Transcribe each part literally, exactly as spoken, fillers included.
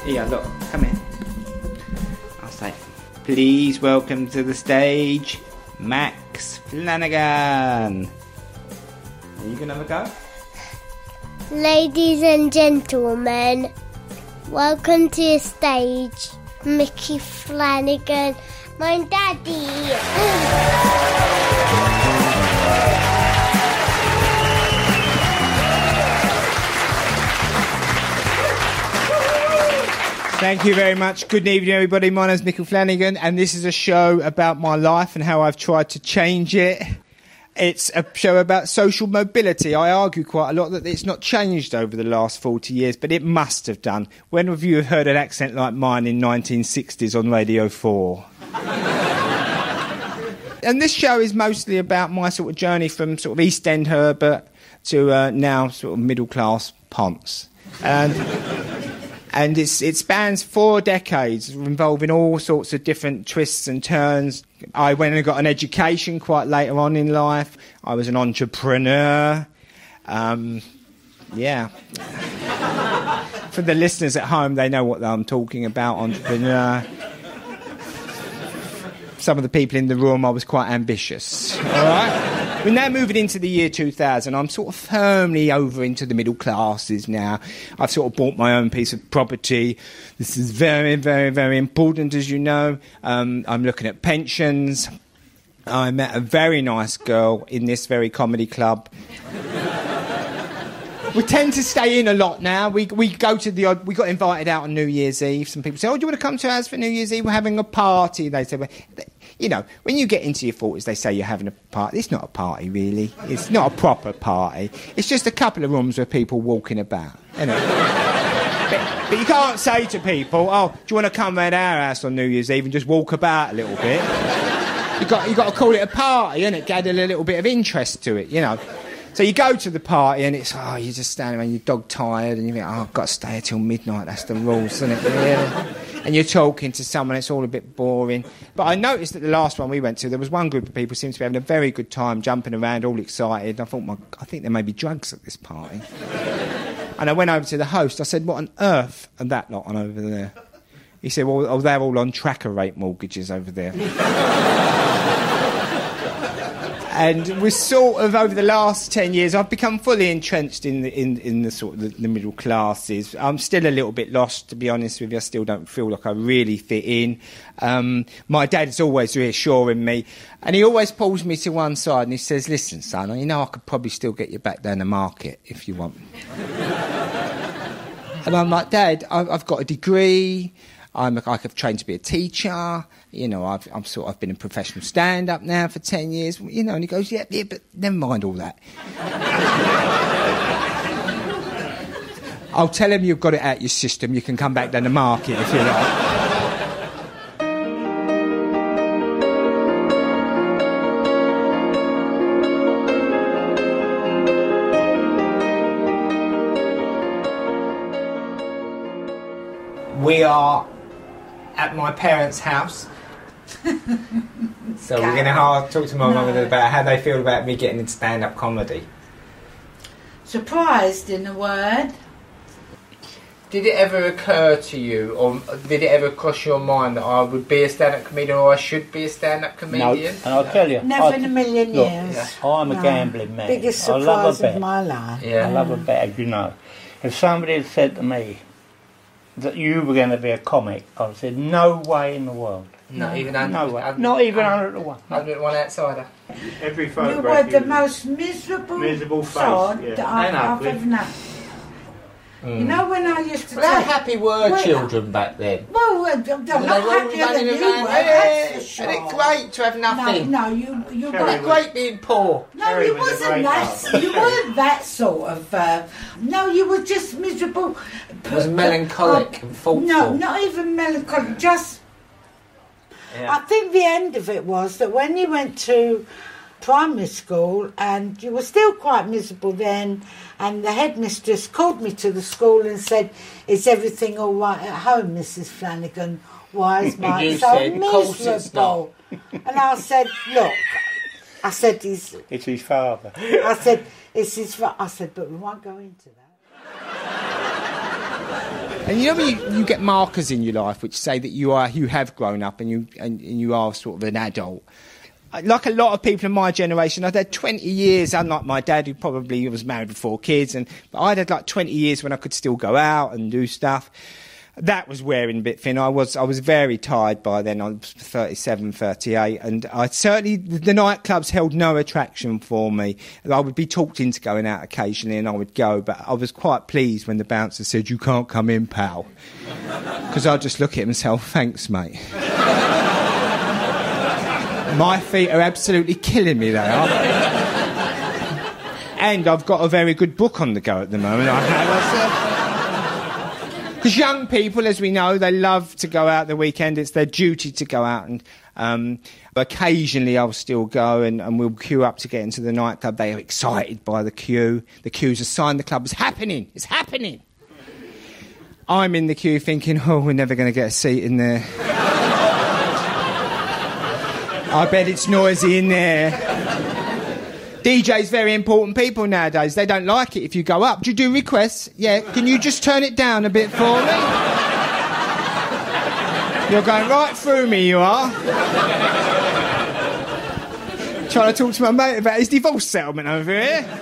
Here, look, come here. I'll say, please welcome to the stage, Max Flanagan. Are you going to have a go? Ladies and gentlemen, welcome to the stage, Mickey Flanagan, my daddy. Thank you very much. Good evening, everybody. My name's Mickey Flanagan, and this is a show about my life and how I've tried to change it. It's a show about social mobility. I argue quite a lot that it's not changed over the last forty years, but it must have done. When have you heard an accent like mine in nineteen sixties on Radio four? And this show is mostly about my sort of journey from sort of East End Herbert to uh, now sort of middle-class Ponce. And... And it's, it spans four decades, involving all sorts of different twists and turns. I went and got an education quite later on in life. I was an entrepreneur. Um, yeah. For the listeners at home, they know what I'm talking about, entrepreneur. Some of the people in the room, I was quite ambitious. All right? We're now moving into the year two thousand. I'm sort of firmly over into the middle classes now. I've sort of bought my own piece of property. This is very, very, very important, as you know. Um, I'm looking at pensions. I met a very nice girl in this very comedy club. We tend to stay in a lot now. We we go to the odd... We got invited out on New Year's Eve. Some people say, oh, do you want to come to ours for New Year's Eve? We're having a party. They say, well, you know, when you get into your forties, they say you're having a party. It's not a party, really. It's not a proper party. It's just a couple of rooms with people walking about, you know. but, but you can't say to people, oh, do you want to come at our house on New Year's Eve and just walk about a little bit? You've got, you got to call it a party, innit? Gather a little bit of interest to it, you know. So you go to the party and it's, oh, you're just standing around, you're dog tired, and you think, oh, I've got to stay until midnight, that's the rules, isn't it? Yeah. And you're talking to someone, it's all a bit boring. But I noticed that the last one we went to, there was one group of people who seemed to be having a very good time, jumping around, all excited. I thought, my, I think there may be drugs at this party. And I went over to the host, I said, what on earth are that lot on over there? He said, well, oh, they're all on tracker rate mortgages over there. And we're sort of, over the last ten years, I've become fully entrenched in the, in, in the sort of the, the middle classes. I'm still a little bit lost, to be honest with you. I still don't feel like I really fit in. Um, my dad's always reassuring me, and he always pulls me to one side and he says, listen, son, you know I could probably still get you back down the market if you want. And I'm like, Dad, I've, I've got a degree. I'm, I've trained to be a teacher, you know, I've, I'm sort of I've been a professional stand-up now for ten years, you know, and he goes, yeah, yeah, but never mind all that. I'll tell him you've got it out your system, you can come back down the market if you like. We are at my parents' house. So we're going to talk to my mum no. about how they feel about me getting into stand-up comedy. Surprised, in a word. Did it ever occur to you, or did it ever cross your mind that I would be a stand-up comedian or I should be a stand-up comedian? No, and I'll tell you. Never I, in a million look, years. Yeah. I'm a no. gambling man. Biggest surprise I love a bet. of my life. Yeah. I love a bet, you know. If somebody had said to me that you were going to be a comic, I would have said, no way in the world. Not no, even under, no way. under, Not even under the one. Under the one outsider. Every You photograph. were the most miserable, miserable face, sod yeah. that I've, I've ever known. Mm. You know when I used to well, how take... happy were well, children back then? Well, I'm not happier than you were, that's for sure. Isn't it great to have nothing? No, no, you... you Isn't it great being poor? No, Terry you was wasn't that... You weren't that sort of... Uh, no, you were just miserable. It was melancholic uh, and thoughtful. No, not even melancholic, just... Yeah. I think the end of it was that when you went to primary school and you were still quite miserable then, and the headmistress called me to the school and said, is everything all right at home, Missus Flanagan? Why is my so miserable? And I said, look, I said, he's... It's his father. I said, it's his father. I said, but we won't go into that. And you know when you, you get markers in your life which say that you are you have grown up and you and, and you are sort of an adult. Like a lot of people in my generation, I'd had twenty years, unlike my dad, who probably was married with four kids, and but I'd had like twenty years when I could still go out and do stuff. That was wearing a bit thin. I was I was very tired by then. I was thirty-seven, thirty-eight, and I certainly the nightclubs held no attraction for me. I would be talked into going out occasionally, and I would go, but I was quite pleased when the bouncer said, "You can't come in, pal," because I'd just look at him and say, "Oh, thanks, mate." My feet are absolutely killing me, they are. And I've got a very good book on the go at the moment. I have. Because young people, as we know, they love to go out the weekend. It's their duty to go out. And um, occasionally I'll still go and, and we'll queue up to get into the nightclub. They are excited by the queue. The queue's a sign the club is happening. It's happening. I'm in the queue thinking, oh, we're never going to get a seat in there. I bet it's noisy in there. D Js very important people nowadays. They don't like it if you go up. Do you do requests? Yeah. Can you just turn it down a bit for me? You're going right through me, you are. Trying to talk to my mate about his divorce settlement over here.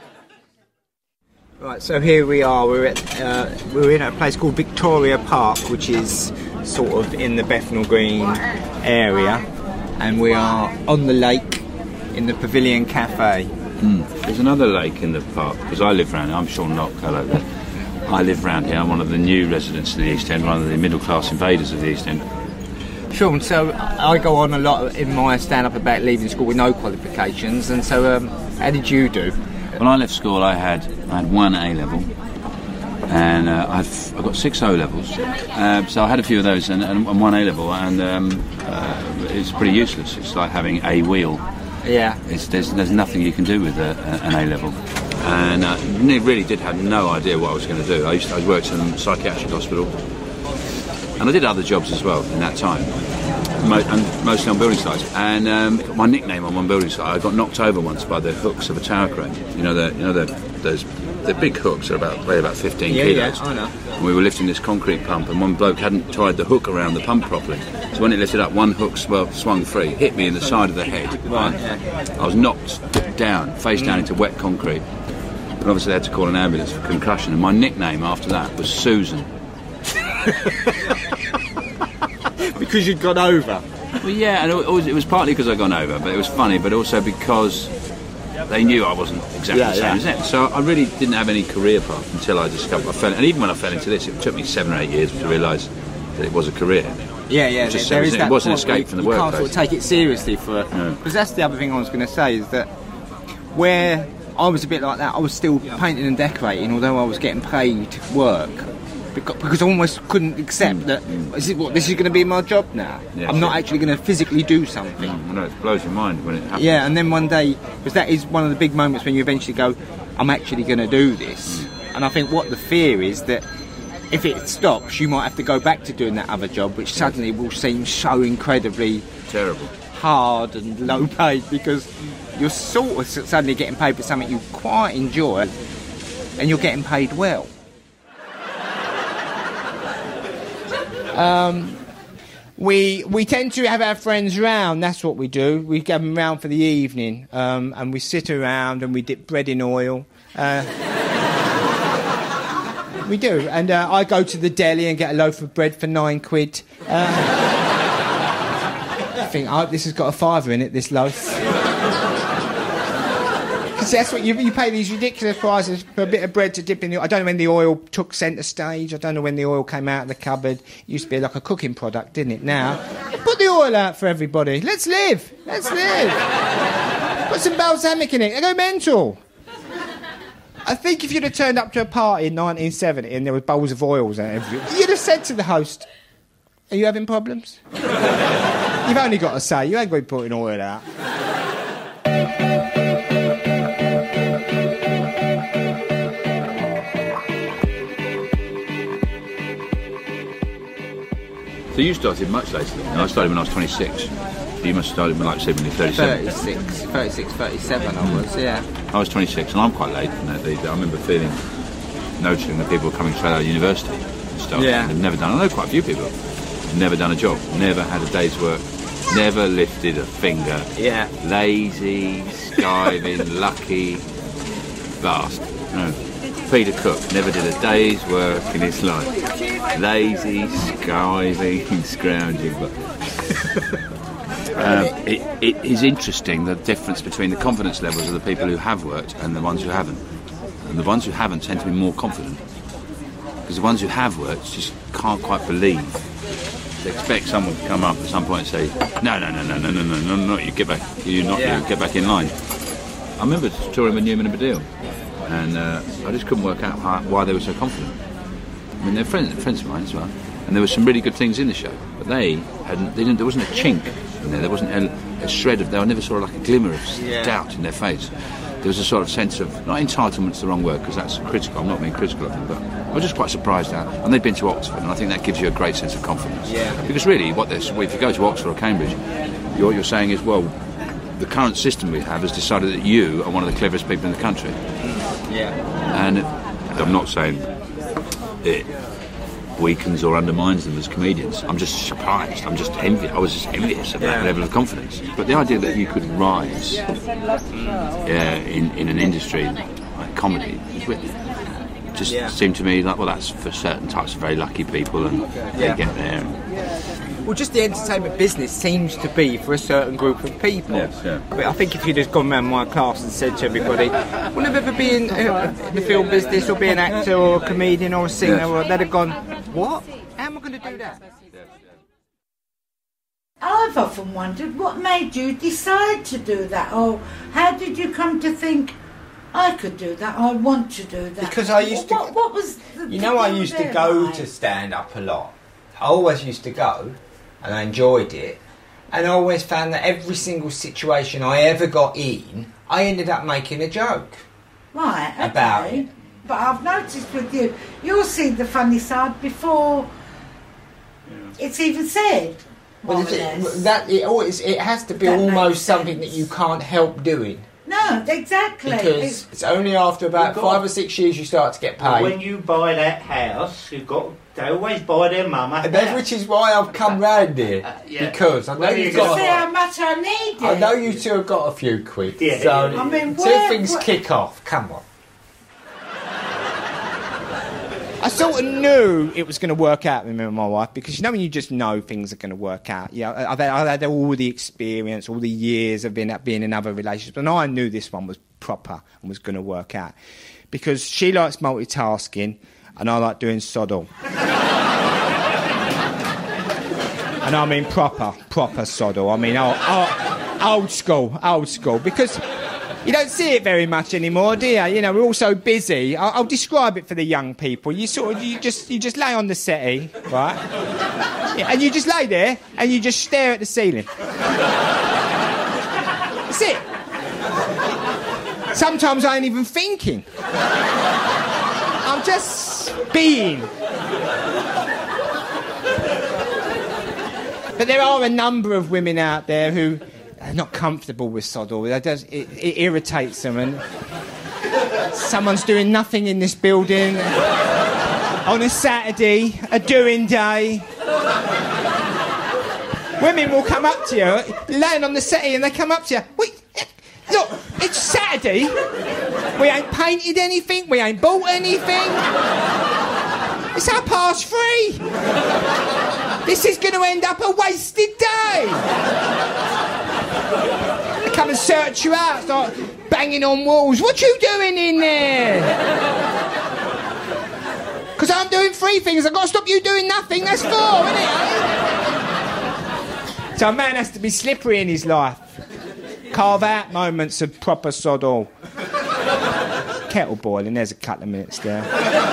Right, so here we are. We're at uh, we're in a place called Victoria Park, which is sort of in the Bethnal Green area, and we are on the lake. In the Pavilion Cafe. Mm. There's another lake in the park, because I live round here. I'm Sean Knock, hello there. I live round here. I'm one of the new residents of the East End, one of the middle-class invaders of the East End. Sean, so I go on a lot in my stand-up about leaving school with no qualifications, and so um, how did you do? When I left school, I had I had one A-level, and uh, I've I got six O-levels, uh, so I had a few of those, and, and one A-level, and um, uh, it's pretty useless. It's like having a wheel. Yeah, it's, there's there's nothing you can do with a, a, an A-level, and uh, really did have no idea what I was going to do. I used to, I worked in a psychiatric hospital, and I did other jobs as well in that time, mo- and mostly on building sites. And um, my nickname on one building site, I got knocked over once by the hooks of a tower crane. You know, the you know the those the big hooks are about weigh about fifteen yeah, kilos. Yeah, I know. And we were lifting this concrete pump, and one bloke hadn't tied the hook around the pump properly. So when it lifted up, one hook sw- swung free, hit me in the side of the head. Right. Yeah. I was knocked down, face down into wet concrete. And obviously they had to call an ambulance for concussion. And my nickname after that was Susan. Because you'd gone over. Well, yeah, and it was, it was partly because I'd gone over, but it was funny, but also because they knew I wasn't exactly yeah, the same yeah. as them. So I really didn't have any career path until I discovered I fell. And even when I fell into this, it took me seven or eight years to realise that it was a career. Yeah, yeah. Just, there it, is was, that it wasn't point escape from the you workplace. You can't sort of take it seriously for because no. that's the other thing I was going to say is that where I was a bit like that, I was still painting and decorating, although I was getting paid work. Because, because I almost couldn't accept mm. that mm. is it what this is going to be my job now. Yeah, I'm not actually going to physically do something. Mm, I know, it blows your mind when it happens. Yeah, and then one day, because that is one of the big moments when you eventually go, I'm actually going to do this. Mm. And I think what the fear is that if it stops, you might have to go back to doing that other job, which suddenly will seem so incredibly terrible, hard and low paid, because you're sort of suddenly getting paid for something you quite enjoy, and you're getting paid well. Um, we we tend to have our friends round. That's what we do. We get them round for the evening, um, and we sit around and we dip bread in oil. Uh, we do, and uh, I go to the deli and get a loaf of bread for nine quid. Uh, I think, oh, this has got a fiver in it. This loaf. Because that's what you, you pay these ridiculous prices for a bit of bread to dip in the oil. I don't know when the oil took centre stage. I don't know when the oil came out of the cupboard. It used to be like a cooking product, didn't it? Now, put the oil out for everybody. Let's live. Let's live. Put some balsamic in it. They go mental. I think if you'd have turned up to a party in nineteen seventy and there were bowls of oils and everything, you'd have said to the host, "Are you having problems?" You've only got to say, you ain't going to be putting oil out. So you started much later than me. I started when I was twenty-six. You must have started when, like, say, when you were thirty-seven. thirty-six, thirty-six, thirty-seven I was, yeah. I was twenty-six, and I'm quite late. You know, they, I remember feeling, noticing that people were coming straight out of university. stuff. Yeah. They've never done. I know quite a few people. Never done a job. Never had a day's work. Never lifted a finger. Yeah. Lazy, skiving, lucky bastard. No. Peter Cook never did a day's work in his life. Lazy, skiving, scrounging. um, it, it is interesting the difference between the confidence levels of the people who have worked and the ones who haven't. And the ones who haven't tend to be more confident. Because the ones who have worked just can't quite believe. They expect someone to come up at some point and say, no, no, no, no, no, no, no, no, no, you get back, you not Yeah. you, get back in line. I remember touring with Newman and Baddiel, and uh, I just couldn't work out how, why they were so confident. I mean, they're friends, friends of mine as well, and there were some really good things in the show, but they hadn't, they didn't, there wasn't a chink in there, there wasn't a, a shred of, they never saw like a glimmer of Yeah. doubt in their face. There was a sort of sense of, not entitlement's the wrong word, because that's critical, I'm not being critical of them, but I was just quite surprised at, and they'd been to Oxford, and I think that gives you a great sense of confidence. Yeah. Because really, what if you go to Oxford or Cambridge, what you're saying is, well, the current system we have has decided that you are one of the cleverest people in the country. Yeah. And it, I'm not saying it weakens or undermines them as comedians. I'm just surprised. I'm just envious. I was just envious of that Yeah. level of confidence. But the idea that you could rise uh, in, in an industry like comedy is really, just Yeah. seemed to me like, well, that's for certain types of very lucky people, and Yeah. they get there. Well, just the entertainment business seems to be for a certain group of people. Yes, yeah. But I think if you'd just gone around my class and said to everybody, "Will you ever be in, uh, in the film business, or be an actor, or a comedian, or a singer?" Yes. Or they'd have gone, "What? How am I going to do that?" I've often wondered what made you decide to do that, or how did you come to think, I could do that, I want to do that? Because I used to- What, what was the You know, I thing used to there, go like? to stand up a lot. I always used to go, and I enjoyed it. And I always found that every single situation I ever got in, I ended up making a joke. Right, okay. about it. But I've noticed with you, you'll see the funny side before it's even said. More Well, or less. that it always it has to be That almost makes something sense. that you can't help doing, No, exactly. because It's- it's only after about You've got- five or six years you start to get paid. When you buy that house, you've got they always buy their mum a And then, house. which is why I've come round here, Yeah. because I know Where you've you to got. see how much I need I it. know you two have got a few quid. Yeah, so yeah. I mean, until where- things where- kick off, come on. I sort of knew it was going to work out with me and my wife, because you know when you just know things are going to work out. Yeah, I've had, I've had all the experience, all the years of being, being in other relationships, and I knew this one was proper and was going to work out, because she likes multitasking and I like doing sod all. And I mean proper, proper sod all. I mean old, old, old school, old school, because you don't see it very much anymore, do you? You know, we're all so busy. I'll, I'll describe it for the young people. You sort of, you just, you just lay on the settee, right? Yeah, and you just lay there and you just stare at the ceiling. That's it. Sometimes I ain't even thinking. I'm just being. But there are a number of women out there who are not comfortable with sod all. It, does, it, it irritates them, and someone's doing nothing in this building on a Saturday, a doing day. Women will come up to you, laying on the settee, and they come up to you. Wait, look, it's Saturday. We ain't painted anything. We ain't bought anything. It's half past three. This is going to end up a wasted day. They come and search you out, start banging on walls. What you doing in there? Because I'm doing three things. I've got to stop you doing nothing. That's four, isn't it? Eh? So a man has to be slippery in his life. Carve out moments of proper sod all. Kettle boiling, there's a couple of minutes there.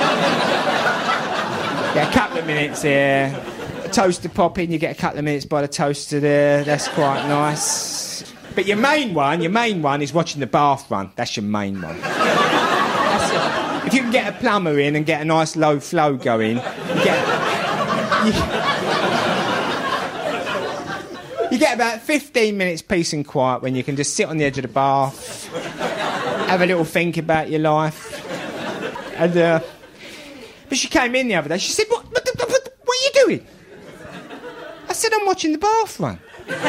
Yeah, a couple of minutes there. A toaster popping, you get a couple of minutes by the toaster there. That's quite nice. But your main one, your main one is watching the bath run. That's your main one. That's it. If you can get a plumber in and get a nice low flow going, you get... You, you get about fifteen minutes peace and quiet when you can just sit on the edge of the bath, have a little think about your life. And, uh... But she came in the other day, she said, what, what doing? I said, I'm watching the bath run.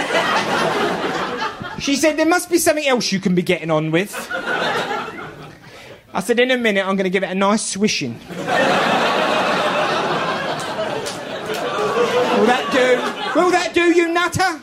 She said, there must be something else you can be getting on with. I said, in a minute, I'm going to give it a nice swishing. Will that do? Will that do, you nutter?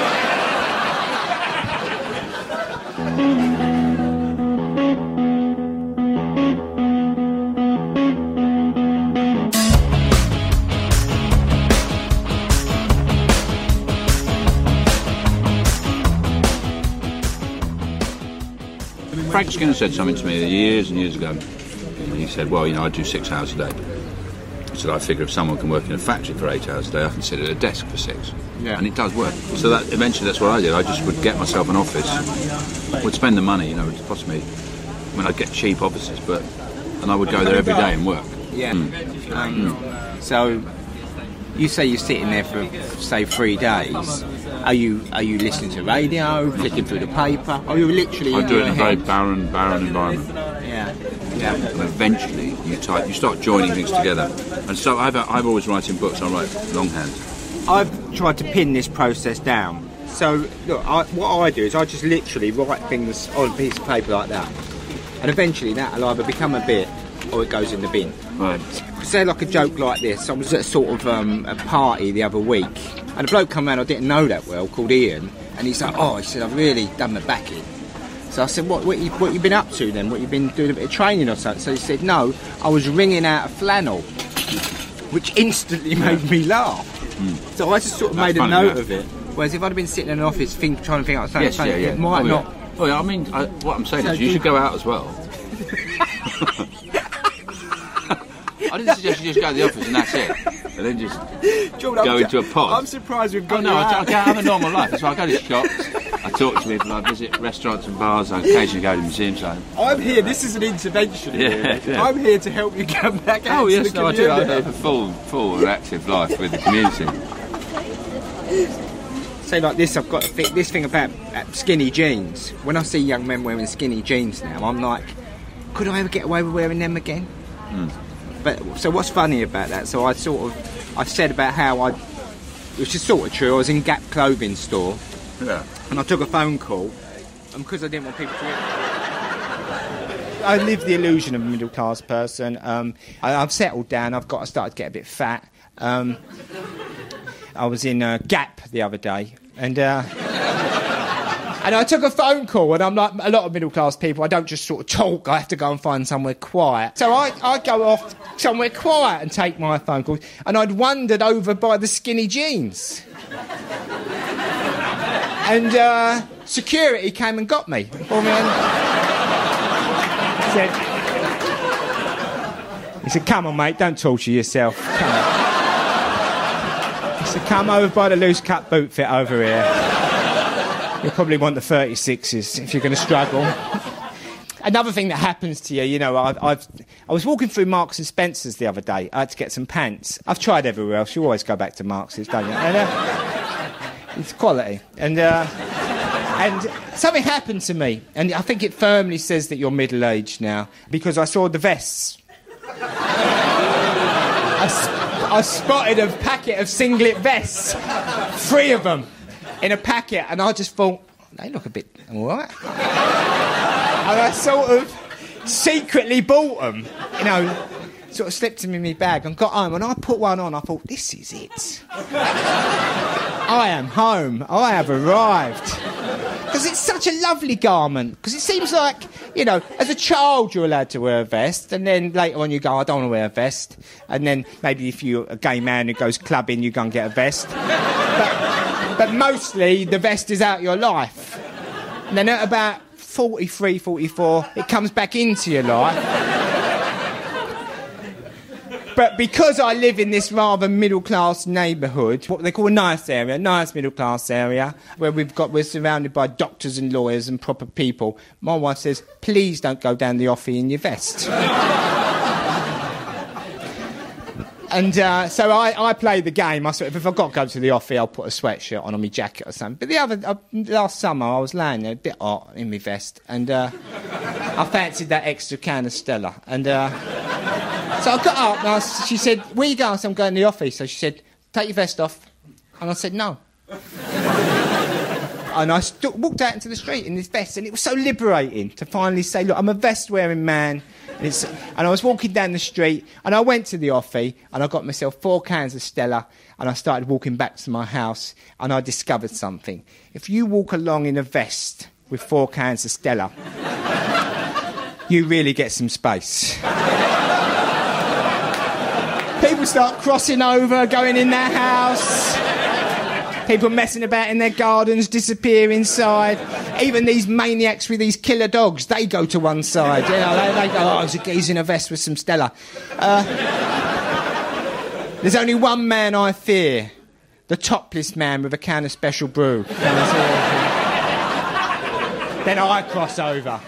Frank Skinner said something to me years and years ago. He said, well, you know, I do six hours a day. He said, I figure if someone can work in a factory for eight hours a day, I can sit at a desk for six. Yeah. And it does work. So that eventually that's what I did. I just would get myself an office, would spend the money, you know, it cost me, I mean, I'd get cheap offices, but, and I would go there every day and work. Yeah. Mm. Um, mm. So, you say you're sitting there for, say, three days. Are you are you listening to radio, flicking through the paper? Or are you literally I in do it your in a very head? barren, barren environment. Yeah. Yeah. And eventually you type, you start joining things together. And so I've, I've always writing books, I write longhand. I've tried to pin this process down. So, look, I, what I do is I just literally write things on a piece of paper like that. And eventually that'll either become a bit or it goes in the bin. Right. Say like a joke like this. I was at a sort of um, a party the other week, and a bloke come round I didn't know that well, called Ian, and he's like, oh, he said, I've really done my back in. So I said, what what you, what you been up to then? What you been doing a bit of training or something? So he said, no, I was wringing out a flannel, which instantly made me laugh. Mm. So I just sort of That's made a funny, note yeah. of it. Whereas if I'd have been sitting in an office think, trying to think out something, Yes, yeah, yeah. it might oh, not... Yeah. Oh, yeah, I mean, I, what I'm saying So is you do- should go out as well. I didn't suggest you just go to the office and that's it. And then just Jordan, go I'm into a pod. I'm surprised we've Oh got no, you I, out. I have a normal life. So I go to shops, I talk to people, I visit restaurants and bars, I occasionally go to museums. So. I'm here, this is an intervention. Yeah, really. yeah. I'm here to help you come back out Oh to yes, the no, I do. I community. live a full, full and active life with the community. Say like this, I've got a thi- this thing about uh, skinny jeans. When I see young men wearing skinny jeans now, I'm like, could I ever get away with wearing them again? Mm. But so what's funny about that? So I sort of, I said about how I, which is sort of true. I was in Gap clothing store, Yeah. and I took a phone call, and because I didn't want people to. I live the illusion of a middle class person. Um, I, I've settled down. I've got to start to get a bit fat. Um, I was in uh, Gap the other day, and uh, and I took a phone call, and I'm like a lot of middle class people. I don't just sort of talk. I have to go and find somewhere quiet. So I, I go off somewhere quiet and take my phone call. And I'd wandered over by the skinny jeans, and uh, security came and got me. For me and said, he said, "Come on, mate, don't torture yourself. Come on." So come over by the loose cut boot fit over here. You'll probably want the thirty-sixes if you're going to struggle. Another thing that happens to you, you know, I've, I've, I was walking through Marks and Spencer's the other day. I had to get some pants. I've tried everywhere else. You always go back to Marks's, don't you? And, uh, it's quality. And, uh, and something happened to me. And I think it firmly says that you're middle-aged now. Because I saw the vests. I, sp- I spotted a packet of singlet vests, three of them, in a packet, and I just thought, they look a bit all right. And I sort of secretly bought them, you know, sort of slipped them in my bag and got home, and I put one on, I thought, this is it. I am home, I have arrived. Because it's such a lovely garment. Because it seems like, you know, as a child you're allowed to wear a vest, and then later on you go, I don't want to wear a vest. And then maybe if you're a gay man who goes clubbing, you go and get a vest. but, but mostly the vest is out your life. And then at about forty-three, forty-four, it comes back into your life. But because I live in this rather middle-class neighbourhood, what they call a nice area, nice middle-class area, where we've got, we're surrounded by doctors and lawyers and proper people, my wife says, please don't go down the offie in your vest. And uh, so I, I play the game. I sort of, if I've got to go to the offie, I'll put a sweatshirt on or my jacket or something. But the other, uh, last summer, I was laying there a bit hot in my vest, and uh, I fancied that extra can of Stella. And uh, so I got up, and I, she said, where you going? I said, I'm going to the office. So she said, take your vest off. And I said, no. And I st- walked out into the street in this vest, and it was so liberating to finally say, look, I'm a vest-wearing man. And, it's, and I was walking down the street, and I went to the offie, and I got myself four cans of Stella, and I started walking back to my house, and I discovered something. If you walk along in a vest with four cans of Stella, you really get some space. People start crossing over, going in their house. People messing about in their gardens, disappear inside. Even these maniacs with these killer dogs, they go to one side. You know, they, they go, oh, there's a geezer in a vest with some Stella. Uh, there's only one man I fear. The topless man with a can of special brew. Then I cross over.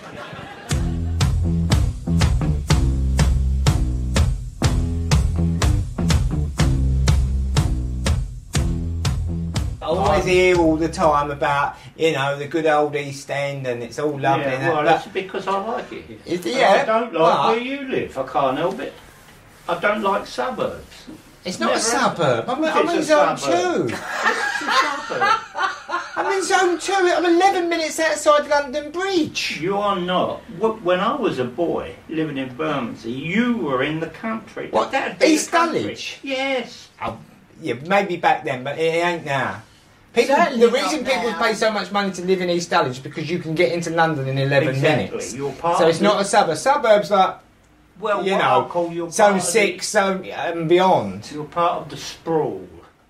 I always hear all the time about, you know, the good old East End, and it's all lovely. Yeah, and that, well, but that's because I like it. Is, yeah, I don't like but where you live. I can't help it. I don't like suburbs. It's not Never a suburb. I'm, I'm It's in a zone suburb. two. It's a suburb. I'm in zone two. I'm eleven minutes outside London Bridge. You are not. Wh- When I was a boy living in Bermondsey, you were in the country. What, That'd be East the country. Dulwich? Yes. Oh, yeah, maybe back then, but it ain't now. People, Certainly the reason not people now. pay so much money to live in East Dulwich is because you can get into London in eleven Exactly. minutes. You're part So of it's the- not a suburb. Suburbs like, Well, you what know, I'll call your zone part of six, zone and beyond. The, you're part of the sprawl.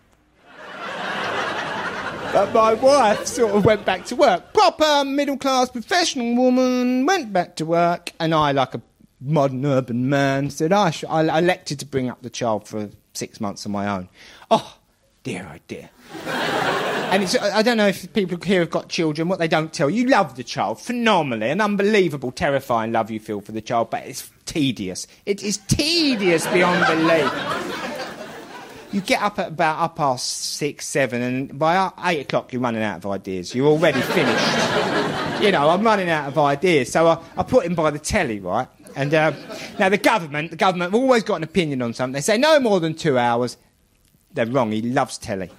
But my wife sort of went back to work. Proper middle-class professional woman, went back to work, and I, like a modern urban man, said, I, sh- I elected to bring up the child for six months on my own. Oh, dear, oh dear. And it's, I don't know if people here have got children, what they don't tell you. You love the child phenomenally, an unbelievable, terrifying love you feel for the child, but it's tedious. It is tedious beyond belief. You get up at about half past six, seven, and by eight o'clock you're running out of ideas. You're already finished. You know, I'm running out of ideas. So I, I put him by the telly, right? And uh, now the government, the government have always got an opinion on something. They say no more than two hours. They're wrong. He loves telly.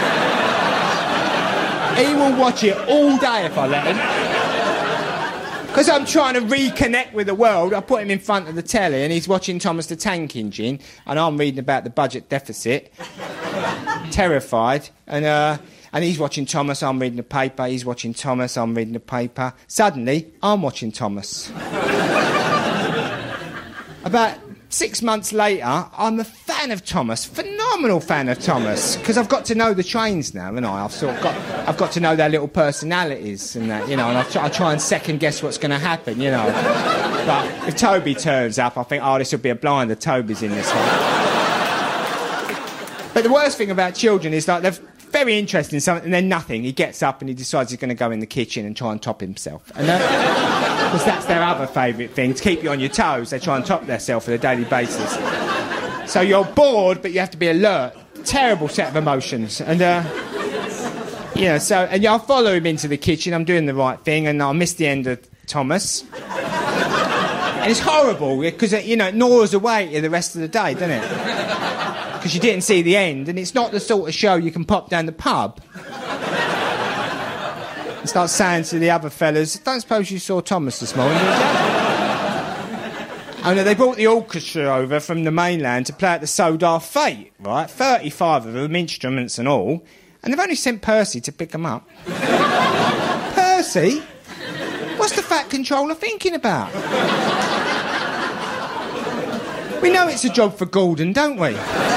He will watch it all day if I let him. Because I'm trying to reconnect with the world, I put him in front of the telly and he's watching Thomas the Tank Engine and I'm reading about the budget deficit, terrified, and uh, and he's watching Thomas, I'm reading the paper, he's watching Thomas, I'm reading the paper. Suddenly, I'm watching Thomas. About six months later, I'm a fan of Thomas, phenomenal fan of Thomas, because I've got to know the trains now, haven't I? I've sort of got, I've got to know their little personalities and that, you know, and I try, I try and second guess what's going to happen, you know. But if Toby turns up, I think, oh, this will be a blinder. Toby's in this one. But the worst thing about children is like they're very interested in something and then nothing. He gets up and he decides he's going to go in the kitchen and try and top himself. And because that's their other favourite thing, to keep you on your toes. They try and top themselves on a daily basis. So you're bored, but you have to be alert. Terrible set of emotions. And, uh, yeah, so, and I'll follow him into the kitchen. I'm doing the right thing, and I'll miss the end of Thomas. And it's horrible, because, you know, it gnaws away at the rest of the day, doesn't it? Because you didn't see the end, and it's not the sort of show you can pop down the pub and start saying to the other fellas, don't suppose you saw Thomas this morning, did you? Oh no, they brought the orchestra over from the mainland to play at the Sodar Fete, right? thirty-five of them, instruments and all, and they've only sent Percy to pick them up. Percy? What's the Fat Controller thinking about? We know it's a job for Gordon, don't we?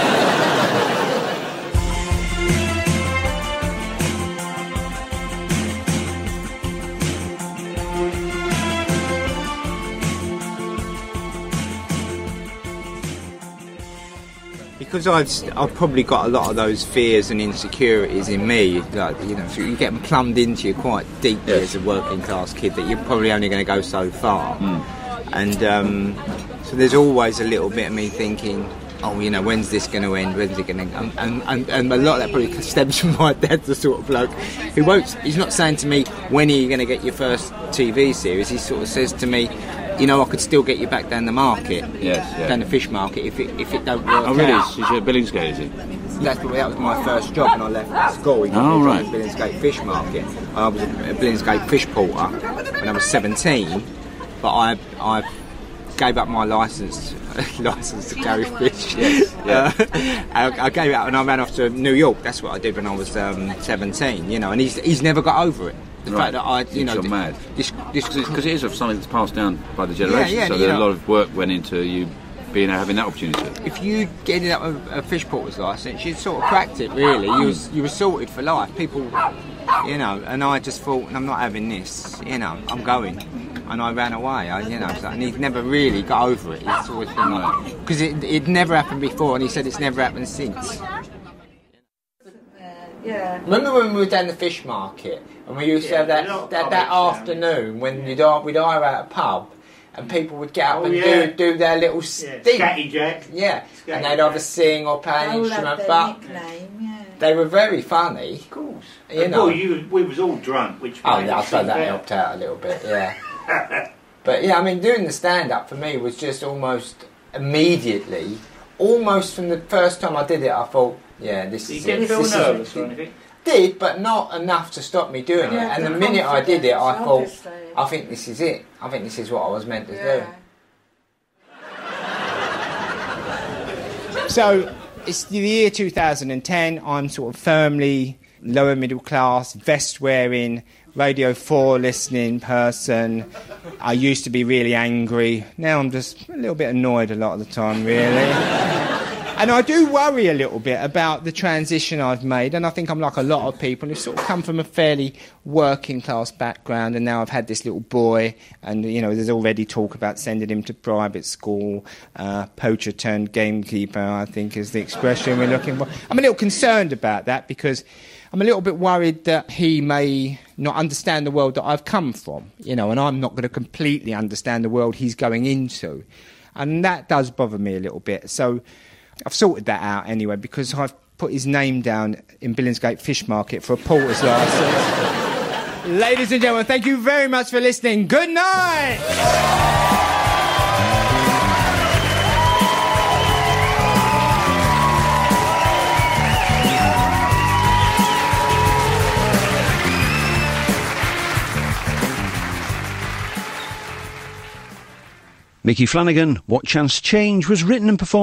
Because I've, I've probably got a lot of those fears and insecurities in me, like, you know, so you get them plumbed into you quite deeply yes. as a working class kid that you're probably only going to go so far. Mm. And um, so there's always a little bit of me thinking, oh, you know, when's this going to end? When's it going to end? And, and, and a lot of that probably stems from my dad, the sort of bloke who won't, he's not saying to me, when are you going to get your first T V series? He sort of says to me, you know, I could still get you back down the market, yes, yeah. down the fish market, if it if it don't work Oh, really? out. Is he at Billingsgate, is he? that's that was my first job when I left school. He got Oh, me right. at Billingsgate Fish Market. I was a Billingsgate fish porter when I was seventeen, but I I gave up my licence licence to carry fish. Yes, yeah. Uh, I, I gave it up and I ran off to New York. That's what I did when I was um, seventeen. You know, and he's he's never got over it. The Right. fact that I, you know, You're mad. This, this, Because it is of something that's passed down by the generation, yeah, so you there a know. lot of work went into you being having that opportunity. if you ended up with a fish porter's licence, you'd sort of cracked it. Really, you was you were sorted for life. People, you know, and I just thought, I'm not having this. You know, I'm going, and I ran away. I, you know, so, and he'd never really got over it. It's always been like because it it never happened before, and he said it's never happened since. Yeah. Remember when we were down the fish market and we used to have that, a lot of that, that comics, afternoon when you'd, hi- we'd hire out a pub and people would get up Oh, and yeah. do, do their little Yeah, stint. Scatty Jack. Yeah, Scatty and they'd either Jack. sing or play They an all had instrument, their but nickname, yeah. they were very funny. Of course. You And, know. well, you, we was all drunk, which Oh, made yeah, I it suppose that better. helped out a little bit, yeah. But yeah, I mean, doing the stand-up for me was just almost immediately, almost from the first time I did it, I thought, yeah, this You is didn't it. feel This is- nervous or anything? Did, but not enough to stop me doing Yeah, it. And the the minute I did it, I confidence, thought, obviously. I think this is it. I think this is what I was meant to Yeah. do. So, it's the year two thousand ten. I'm sort of firmly lower middle class, vest wearing, Radio four listening person. I used to be really angry. Now I'm just a little bit annoyed a lot of the time, really. And I do worry a little bit about the transition I've made, and I think I'm like a lot of people who've sort of come from a fairly working class background, and now I've had this little boy, and you know, there's already talk about sending him to private school. Uh, poacher turned gamekeeper, I think, is the expression we're looking for. I'm a little concerned about that because I'm a little bit worried that he may not understand the world that I've come from, you know, and I'm not going to completely understand the world he's going into, and that does bother me a little bit. So I've sorted that out anyway because I've put his name down in Billingsgate Fish Market for a porter's licence. Ladies and gentlemen, thank you very much for listening. Good night! Mickey Flanagan, What Chance Change was written and performed